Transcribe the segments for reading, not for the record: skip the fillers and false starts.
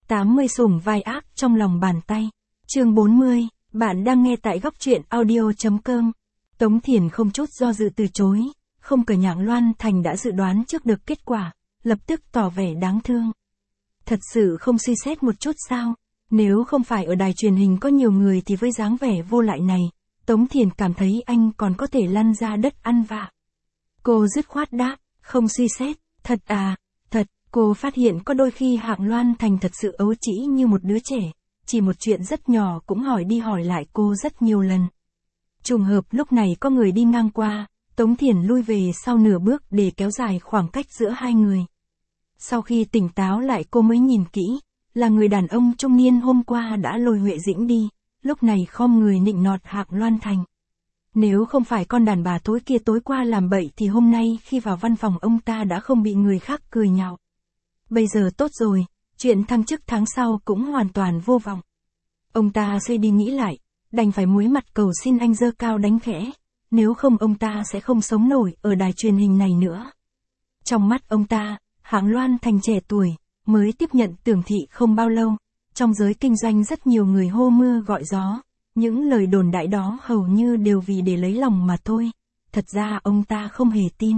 80 sủng vai ác trong lòng bàn tay. Chương 40, bạn đang nghe tại góc truyện audio.com. Tống Thiền không chút do dự từ chối, không cờ nhạc Loan Thành đã dự đoán trước được kết quả, lập tức tỏ vẻ đáng thương. Thật sự không suy xét một chút sao? Nếu không phải ở đài truyền hình có nhiều người thì với dáng vẻ vô lại này, Tống Thiền cảm thấy anh còn có thể lăn ra đất ăn vạ. Cô dứt khoát đáp, không suy xét, thật à, thật. Cô phát hiện có đôi khi Hạng Loan Thành thật sự ấu trĩ như một đứa trẻ, chỉ một chuyện rất nhỏ cũng hỏi đi hỏi lại cô rất nhiều lần. Trùng hợp lúc này có người đi ngang qua, Tống Thiền lui về sau nửa bước để kéo dài khoảng cách giữa hai người. Sau khi tỉnh táo lại cô mới nhìn kỹ, là người đàn ông trung niên hôm qua đã lôi Huệ Dĩnh đi, lúc này khom người nịnh nọt Hạng Loan Thành. Nếu không phải con đàn bà thối kia tối qua làm bậy thì hôm nay khi vào văn phòng ông ta đã không bị người khác cười nhạo. Bây giờ tốt rồi, chuyện thăng chức tháng sau cũng hoàn toàn vô vọng. Ông ta suy đi nghĩ lại, đành phải muối mặt cầu xin anh giơ cao đánh khẽ, nếu không ông ta sẽ không sống nổi ở đài truyền hình này nữa. Trong mắt ông ta, Hạng Loan Thành trẻ tuổi, mới tiếp nhận Tưởng Thị không bao lâu, trong giới kinh doanh rất nhiều người hô mưa gọi gió, những lời đồn đại đó hầu như đều vì để lấy lòng mà thôi, thật ra ông ta không hề tin.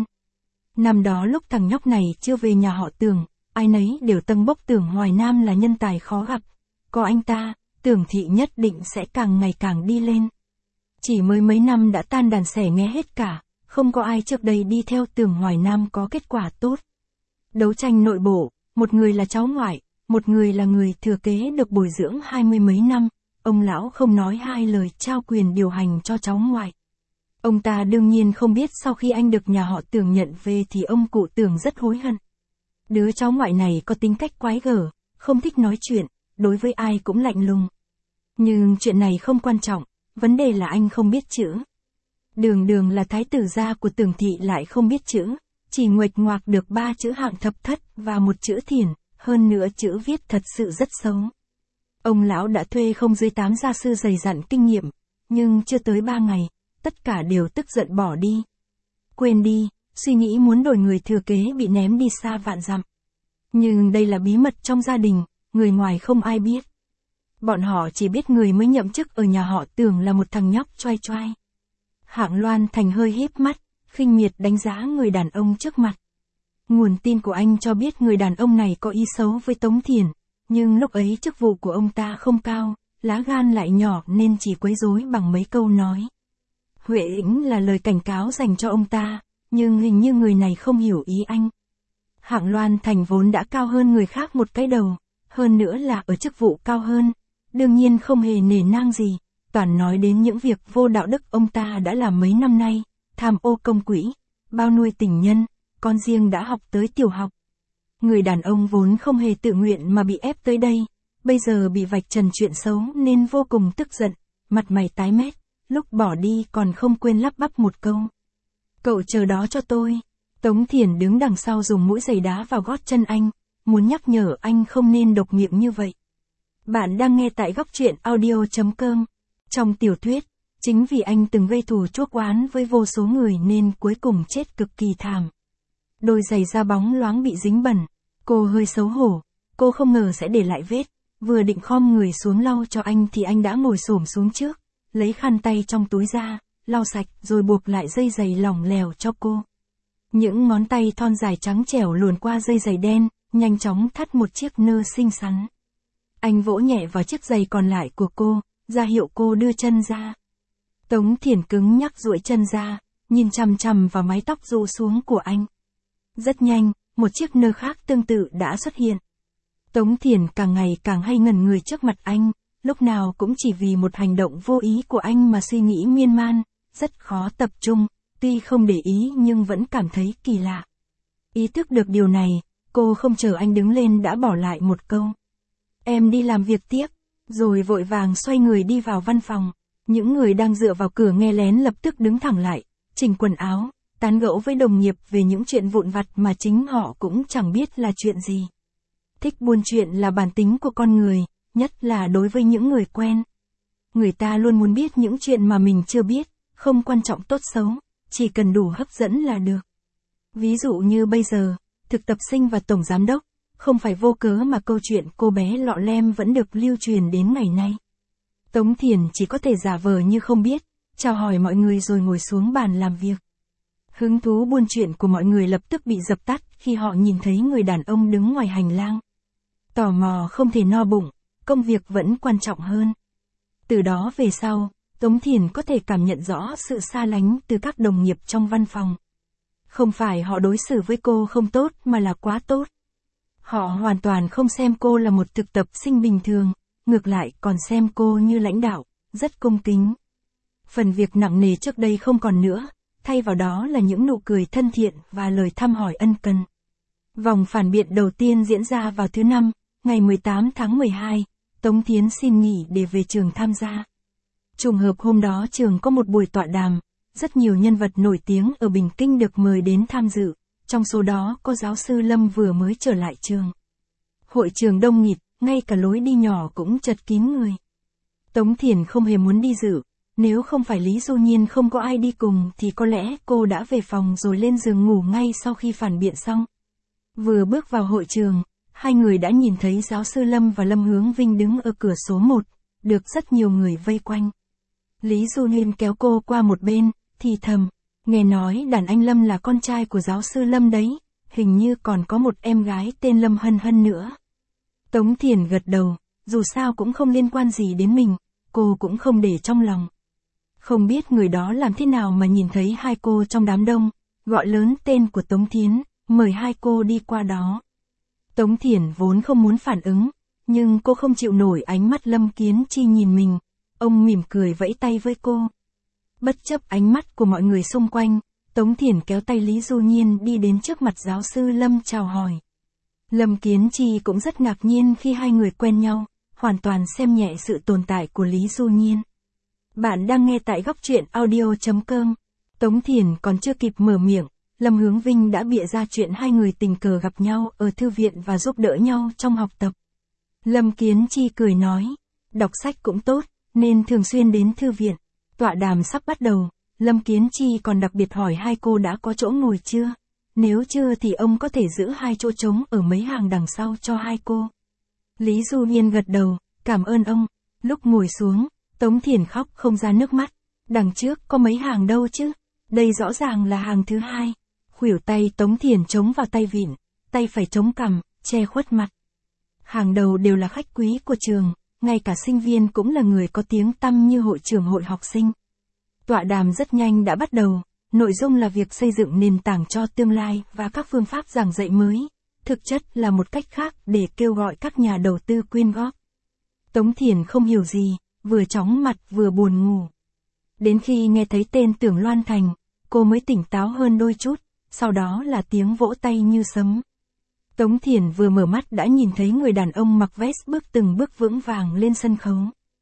Năm đó lúc thằng nhóc này chưa về nhà họ Tưởng, ai nấy đều tâng bốc Tưởng Hoài Nam là nhân tài khó gặp, có anh ta, Tưởng Thị nhất định sẽ càng ngày càng đi lên. Chỉ mới mấy năm đã tan đàn xẻ nghe hết cả, không có ai trước đây đi theo Tưởng Hoài Nam có kết quả tốt. Đấu tranh nội bộ, một người là cháu ngoại, một người là người thừa kế được bồi dưỡng 20 mấy năm, ông lão không nói hai lời trao quyền điều hành cho cháu ngoại. Ông ta đương nhiên không biết sau khi anh được nhà họ Tưởng nhận về thì ông cụ Tưởng rất hối hận. Đứa cháu ngoại này có tính cách quái gở, không thích nói chuyện, đối với ai cũng lạnh lùng. Nhưng chuyện này không quan trọng, vấn đề là anh không biết chữ. Đường là thái tử gia của Tưởng Thị lại không biết chữ, chỉ nguệch ngoạc được 3 chữ Hạng thập thất và một chữ Thiền, hơn nữa chữ viết thật sự rất xấu. Ông lão đã thuê không dưới 8 gia sư dày dặn kinh nghiệm, nhưng chưa tới 3 ngày, tất cả đều tức giận bỏ đi. Quên đi, suy nghĩ muốn đổi người thừa kế bị ném đi xa vạn dặm. Nhưng đây là bí mật trong gia đình, người ngoài không ai biết. Bọn họ chỉ biết người mới nhậm chức ở nhà họ Tưởng là một thằng nhóc choai choai. Hạng Loan Thành hơi híp mắt, khinh miệt đánh giá người đàn ông trước mặt. Nguồn tin của anh cho biết người đàn ông này có ý xấu với Tống Thiền, nhưng lúc ấy chức vụ của ông ta không cao, lá gan lại nhỏ nên chỉ quấy rối bằng mấy câu nói. Huệ Dĩnh là lời cảnh cáo dành cho ông ta, nhưng hình như người này không hiểu ý anh. Hạng Loan Thành vốn đã cao hơn người khác một cái đầu, hơn nữa là ở chức vụ cao hơn, đương nhiên không hề nể nang gì, toàn nói đến những việc vô đạo đức ông ta đã làm mấy năm nay, tham ô công quỹ, bao nuôi tình nhân, con riêng đã học tới tiểu học. Người đàn ông vốn không hề tự nguyện mà bị ép tới đây, bây giờ bị vạch trần chuyện xấu nên vô cùng tức giận, mặt mày tái mét, lúc bỏ đi còn không quên lắp bắp một câu. Cậu chờ đó cho tôi. Tống Thiền đứng đằng sau dùng mũi giày đá vào gót chân anh, muốn nhắc nhở anh không nên độc miệng như vậy. Bạn đang nghe tại góc truyện audio.com. Trong tiểu thuyết, chính vì anh từng gây thù chuốc oán với vô số người nên cuối cùng chết cực kỳ thảm. Đôi giày da bóng loáng bị dính bẩn, cô hơi xấu hổ, cô không ngờ sẽ để lại vết, vừa định khom người xuống lau cho anh thì anh đã ngồi xổm xuống trước, lấy khăn tay trong túi ra, lau sạch rồi buộc lại dây giày lỏng lẻo cho cô. Những ngón tay thon dài trắng trẻo luồn qua dây giày đen, nhanh chóng thắt một chiếc nơ xinh xắn. Anh vỗ nhẹ vào chiếc giày còn lại của cô, ra hiệu cô đưa chân ra. Tống Thiền cứng nhắc duỗi chân ra, nhìn chằm chằm vào mái tóc rũ xuống của anh. Rất nhanh, một chiếc nơ khác tương tự đã xuất hiện. Tống Thiền càng ngày càng hay ngẩn người trước mặt anh, lúc nào cũng chỉ vì một hành động vô ý của anh mà suy nghĩ miên man, rất khó tập trung, tuy không để ý nhưng vẫn cảm thấy kỳ lạ. Ý thức được điều này, cô không chờ anh đứng lên đã bỏ lại một câu. Em đi làm việc tiếp, rồi vội vàng xoay người đi vào văn phòng. Những người đang dựa vào cửa nghe lén lập tức đứng thẳng lại, chỉnh quần áo, tán gẫu với đồng nghiệp về những chuyện vụn vặt mà chính họ cũng chẳng biết là chuyện gì. Thích buôn chuyện là bản tính của con người, nhất là đối với những người quen. Người ta luôn muốn biết những chuyện mà mình chưa biết, không quan trọng tốt xấu, chỉ cần đủ hấp dẫn là được. Ví dụ như bây giờ, thực tập sinh và tổng giám đốc, không phải vô cớ mà câu chuyện cô bé lọ lem vẫn được lưu truyền đến ngày nay. Tống Thiền chỉ có thể giả vờ như không biết, chào hỏi mọi người rồi ngồi xuống bàn làm việc. Hứng thú buôn chuyện của mọi người lập tức bị dập tắt khi họ nhìn thấy người đàn ông đứng ngoài hành lang. Tò mò không thể no bụng, công việc vẫn quan trọng hơn. Từ đó về sau, Tống Thiền có thể cảm nhận rõ sự xa lánh từ các đồng nghiệp trong văn phòng. Không phải họ đối xử với cô không tốt mà là quá tốt. Họ hoàn toàn không xem cô là một thực tập sinh bình thường, ngược lại còn xem cô như lãnh đạo, rất cung kính. Phần việc nặng nề trước đây không còn nữa, thay vào đó là những nụ cười thân thiện và lời thăm hỏi ân cần. Vòng phản biện đầu tiên diễn ra vào thứ Năm, ngày 18 tháng 12, Tống Thiến xin nghỉ để về trường tham gia. Trùng hợp hôm đó trường có một buổi tọa đàm, rất nhiều nhân vật nổi tiếng ở Bình Kinh được mời đến tham dự, trong số đó có giáo sư Lâm vừa mới trở lại trường. Hội trường đông nghịt, ngay cả lối đi nhỏ cũng chật kín người. Tống Thiền không hề muốn đi dự, nếu không phải Lý Du Nhiên không có ai đi cùng thì có lẽ cô đã về phòng rồi lên giường ngủ ngay sau khi phản biện xong. Vừa bước vào hội trường, hai người đã nhìn thấy giáo sư Lâm và Lâm Hướng Vinh đứng ở cửa số 1, được rất nhiều người vây quanh. Lý Du Nhiên kéo cô qua một bên, thì thầm, nghe nói đàn anh Lâm là con trai của giáo sư Lâm đấy, hình như còn có một em gái tên Lâm Hân Hân nữa. Tống Thiền gật đầu, dù sao cũng không liên quan gì đến mình, cô cũng không để trong lòng. Không biết người đó làm thế nào mà nhìn thấy hai cô trong đám đông, gọi lớn tên của Tống Thiến, mời hai cô đi qua đó. Tống Thiền vốn không muốn phản ứng, nhưng cô không chịu nổi ánh mắt Lâm Kiến Chi nhìn mình, ông mỉm cười vẫy tay với cô. Bất chấp ánh mắt của mọi người xung quanh, Tống Thiền kéo tay Lý Du Nhiên đi đến trước mặt giáo sư Lâm chào hỏi. Lâm Kiến Chi cũng rất ngạc nhiên khi hai người quen nhau, hoàn toàn xem nhẹ sự tồn tại của Lý Du Nhiên. Bạn đang nghe tại góc truyện audio.com. Tống Thiền còn chưa kịp mở miệng, Lâm Hướng Vinh đã bịa ra chuyện hai người tình cờ gặp nhau ở thư viện và giúp đỡ nhau trong học tập. Lâm Kiến Chi cười nói, đọc sách cũng tốt, nên thường xuyên đến thư viện. Tọa đàm sắp bắt đầu, Lâm Kiến Chi còn đặc biệt hỏi hai cô đã có chỗ ngồi chưa? Nếu chưa thì ông có thể giữ hai chỗ trống ở mấy hàng đằng sau cho hai cô. Lý Du Nhiên gật đầu, cảm ơn ông. Lúc ngồi xuống, Tống Thiền khóc không ra nước mắt. Đằng trước có mấy hàng đâu chứ? Đây rõ ràng là hàng thứ hai. Khuỷu tay Tống Thiền chống vào tay vịn, tay phải chống cằm, che khuất mặt. Hàng đầu đều là khách quý của trường, ngay cả sinh viên cũng là người có tiếng tăm như hội trưởng hội học sinh. Tọa đàm rất nhanh đã bắt đầu, nội dung là việc xây dựng nền tảng cho tương lai và các phương pháp giảng dạy mới, thực chất là một cách khác để kêu gọi các nhà đầu tư quyên góp. Tống Thiền không hiểu gì, vừa chóng mặt vừa buồn ngủ. Đến khi nghe thấy tên Tưởng Loan Thành, cô mới tỉnh táo hơn đôi chút, sau đó là tiếng vỗ tay như sấm. Tống Thiền vừa mở mắt đã nhìn thấy người đàn ông mặc vest bước từng bước vững vàng lên sân khấu.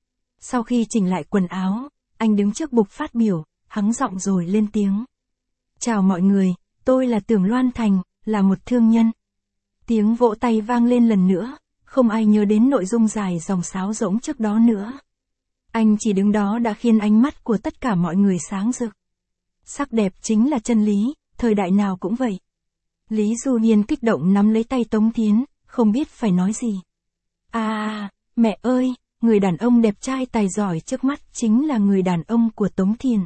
Sau khi chỉnh lại quần áo, anh đứng trước bục phát biểu, hắng giọng rồi lên tiếng. Chào mọi người, tôi là Tưởng Loan Thành, là một thương nhân. Tiếng vỗ tay vang lên lần nữa, không ai nhớ đến nội dung dài dòng sáo rỗng trước đó nữa. Anh chỉ đứng đó đã khiến ánh mắt của tất cả mọi người sáng rực. Sắc đẹp chính là chân lý, thời đại nào cũng vậy. Lý Du Nhiên kích động nắm lấy tay Tống Thiến, không biết phải nói gì. À, mẹ ơi, người đàn ông đẹp trai tài giỏi trước mắt chính là người đàn ông của Tống Thiền.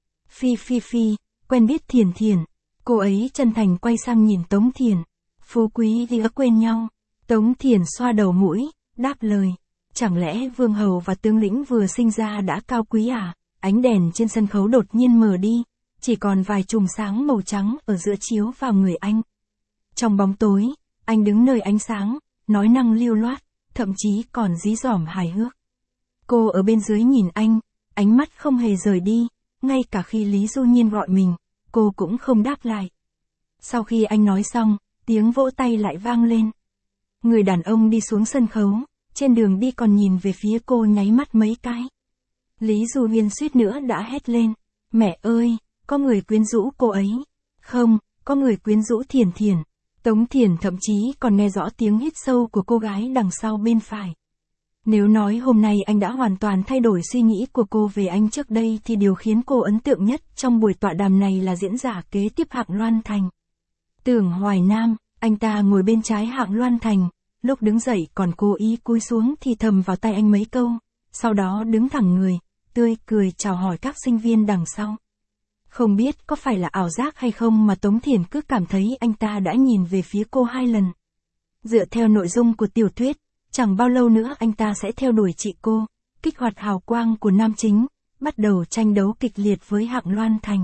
Phi, quen biết Thiền Thiền. Cô ấy chân thành quay sang nhìn Tống Thiền. Phú quý thì đã quên nhau. Tống Thiền xoa đầu mũi, đáp lời. Chẳng lẽ vương hầu và tướng lĩnh vừa sinh ra đã cao quý à? Ánh đèn trên sân khấu đột nhiên mờ đi, chỉ còn vài chùm sáng màu trắng ở giữa chiếu vào người anh. Trong bóng tối, anh đứng nơi ánh sáng, nói năng lưu loát, thậm chí còn dí dỏm hài hước. Cô ở bên dưới nhìn anh, ánh mắt không hề rời đi, ngay cả khi Lý Du Nhiên gọi mình, cô cũng không đáp lại. Sau khi anh nói xong, tiếng vỗ tay lại vang lên. Người đàn ông đi xuống sân khấu, trên đường đi còn nhìn về phía cô nháy mắt mấy cái. Lý Du Nhiên suýt nữa đã hét lên, mẹ ơi, có người quyến rũ cô ấy. Không, có người quyến rũ Thiền Thiền. Tống Thiền thậm chí còn nghe rõ tiếng hít sâu của cô gái đằng sau bên phải. Nếu nói hôm nay anh đã hoàn toàn thay đổi suy nghĩ của cô về anh trước đây thì điều khiến cô ấn tượng nhất trong buổi tọa đàm này là diễn giả kế tiếp Hạng Loan Thành. Tưởng Hoài Nam, Anh ta ngồi bên trái Hạng Loan Thành, lúc đứng dậy còn cố ý cúi xuống thì thầm vào tai anh mấy câu, sau đó đứng thẳng người, tươi cười chào hỏi các sinh viên đằng sau. Không biết có phải là ảo giác hay không mà Tống Thiển cứ cảm thấy anh ta đã nhìn về phía cô 2 lần. Dựa theo nội dung của tiểu thuyết, chẳng bao lâu nữa anh ta sẽ theo đuổi chị cô, kích hoạt hào quang của nam chính, bắt đầu tranh đấu kịch liệt với Hạng Loan Thành.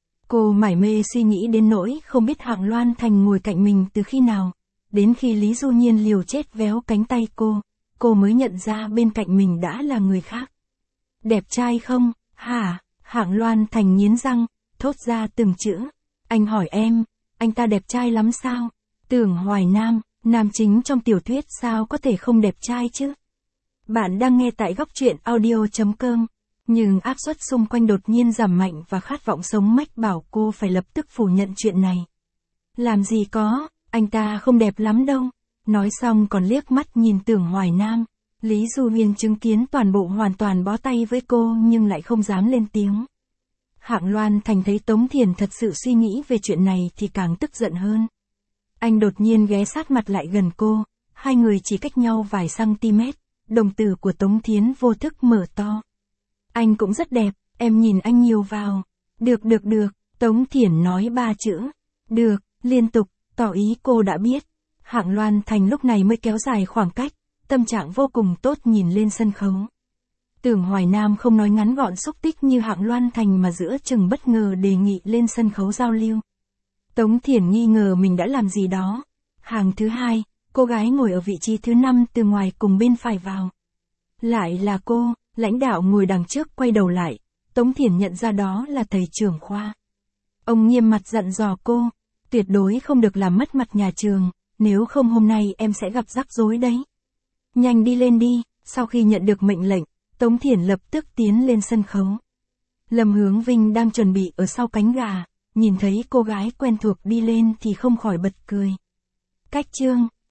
Cô mải mê suy nghĩ đến nỗi không biết Hạng Loan Thành ngồi cạnh mình từ khi nào, đến khi Lý Du Nhiên liều chết véo cánh tay cô mới nhận ra bên cạnh mình đã là người khác. Đẹp trai không, hả? Hạng Loan Thành nghiến răng, thốt ra từng chữ. Anh hỏi em, anh ta đẹp trai lắm sao? Tưởng Hoài Nam, nam chính trong tiểu thuyết sao có thể không đẹp trai chứ? Bạn đang nghe tại góc truyện audio.com. Nhưng áp suất xung quanh đột nhiên giảm mạnh và khát vọng sống mách bảo cô phải lập tức phủ nhận chuyện này. Làm gì có, anh ta không đẹp lắm đâu. Nói xong còn liếc mắt nhìn Tưởng Hoài Nam. Lý Du Nhiên chứng kiến toàn bộ hoàn toàn bó tay với cô nhưng lại không dám lên tiếng. Hạng Loan Thành thấy Tống Thiển thật sự suy nghĩ về chuyện này thì càng tức giận hơn. Anh đột nhiên ghé sát mặt lại gần cô, hai người chỉ cách nhau vài cm, đồng tử của Tống Thiến vô thức mở to. Anh cũng rất đẹp, em nhìn anh nhiều vào. Được, Tống Thiển nói 3 chữ. Được, liên tục, tỏ ý cô đã biết. Hạng Loan Thành lúc này mới kéo dài khoảng cách, tâm trạng vô cùng tốt nhìn lên sân khấu. Tưởng Hoài Nam không nói ngắn gọn xúc tích như Hạng Loan Thành mà giữa chừng bất ngờ đề nghị lên sân khấu giao lưu. Tống Thiển nghi ngờ mình đã làm gì đó. Hàng thứ 2, cô gái ngồi ở vị trí thứ 5 từ ngoài cùng bên phải vào. Lại là cô, lãnh đạo ngồi đằng trước quay đầu lại, Tống Thiển nhận ra đó là thầy trưởng khoa. Ông nghiêm mặt dặn dò cô, tuyệt đối không được làm mất mặt nhà trường, nếu không hôm nay em sẽ gặp rắc rối đấy. Nhanh đi lên đi, sau khi nhận được mệnh lệnh, Tống Thiển lập tức tiến lên sân khấu. Lâm Hướng Vinh đang chuẩn bị ở sau cánh gà, nhìn thấy cô gái quen thuộc đi lên thì không khỏi bật cười. Cách chương